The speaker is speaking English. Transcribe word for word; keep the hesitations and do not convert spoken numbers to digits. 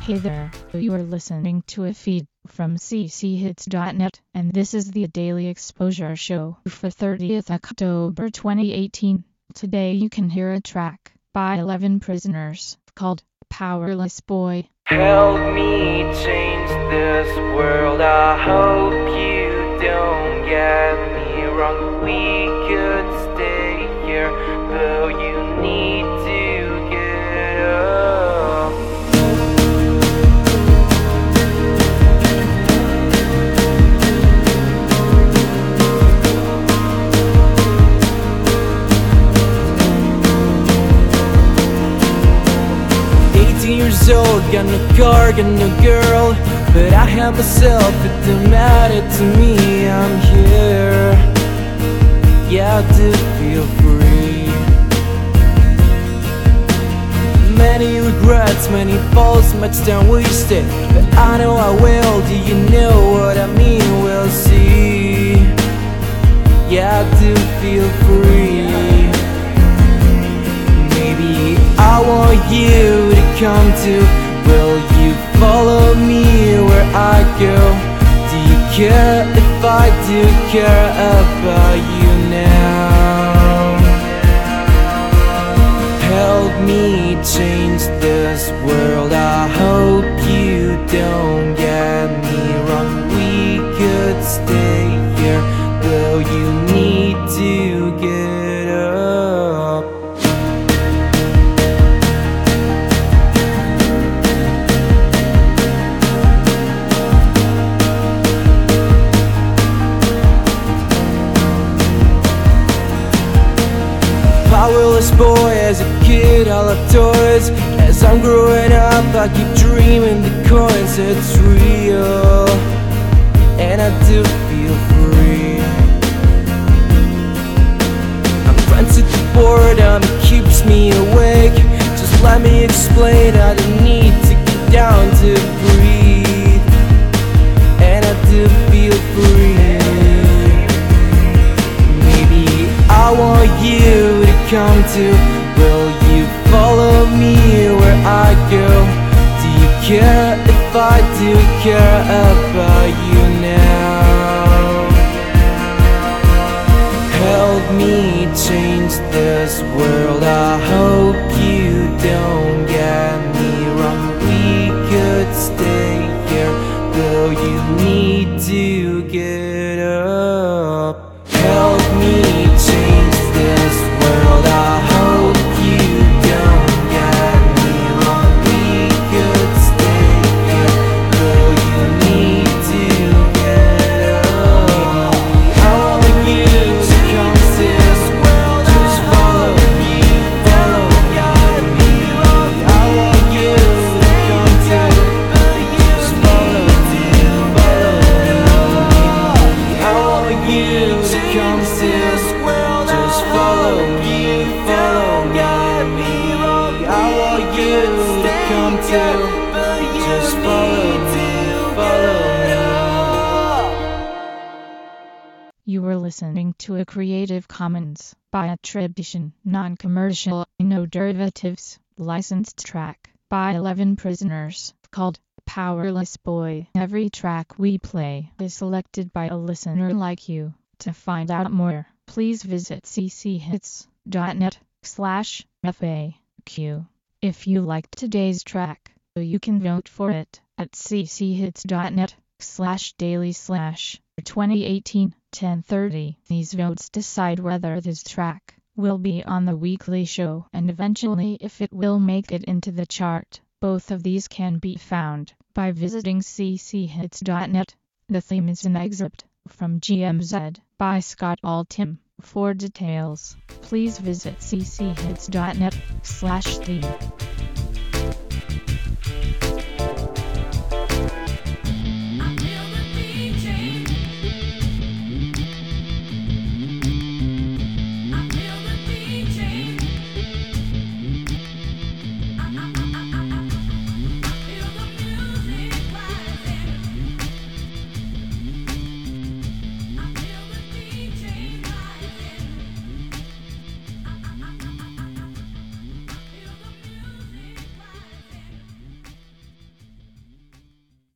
Hey there, you are listening to a feed from c c hits dot net, and this is the Daily Exposure Show for thirtieth October twenty eighteen. Today you can hear a track by eleven Prisoners called Powerless Boy. Help me change this world, I hope you don't get me wrong. We could stay here, but you need to get up. eighteen years old, got no car, got no girl, but I have myself, it don't matter to me, I'm here. Yeah, I do feel free. Many regrets, many falls, much time wasted, but I know I will. Do you know what I mean? We'll see. Yeah, I do feel free. Maybe I want you to come to. Will you follow me where I go? Do you care if I do care about you now? Help me change this world, I hope you don't get me wrong. We could stay here, though you need to get up. Powerless boy, as a kid I love toys. As I'm growing up I keep dreaming the coins. It's real, and I do feel free. I'm friends with the boredom, it keeps me awake. Just let me explain, I don't need to get down to breathe. And I do feel free. Maybe I want you to come to. Will you follow me where I go? Do you care if I do care about you now? Help me change this world, I hope you don't get me wrong. We could stay here, though you need to get up. Help me change this world, I hope you don't get me wrong. We could stay here, though you need to get up. I want you to come to this world, just follow me, follow me. I want you to come to, just follow me, follow me. I want you to come to this world, just follow me, follow me. I want you to come to, just follow me, follow me. You were listening to a Creative Commons by attribution, non-commercial, no derivatives, licensed track by eleven Prisoners called Powerless Boy. Every track we play is selected by a listener like you. To find out more, please visit c c hits dot net slash F A Q. If you liked today's track, you can vote for it at c c hits dot net slash daily slash twenty eighteen ten thirty. These votes decide whether this track will be on the weekly show and eventually if it will make it into the chart. Both of these can be found by visiting c c hits dot net. The theme is an excerpt from G M Z by Scott Altham. For details, please visit c c hits dot net slash theme.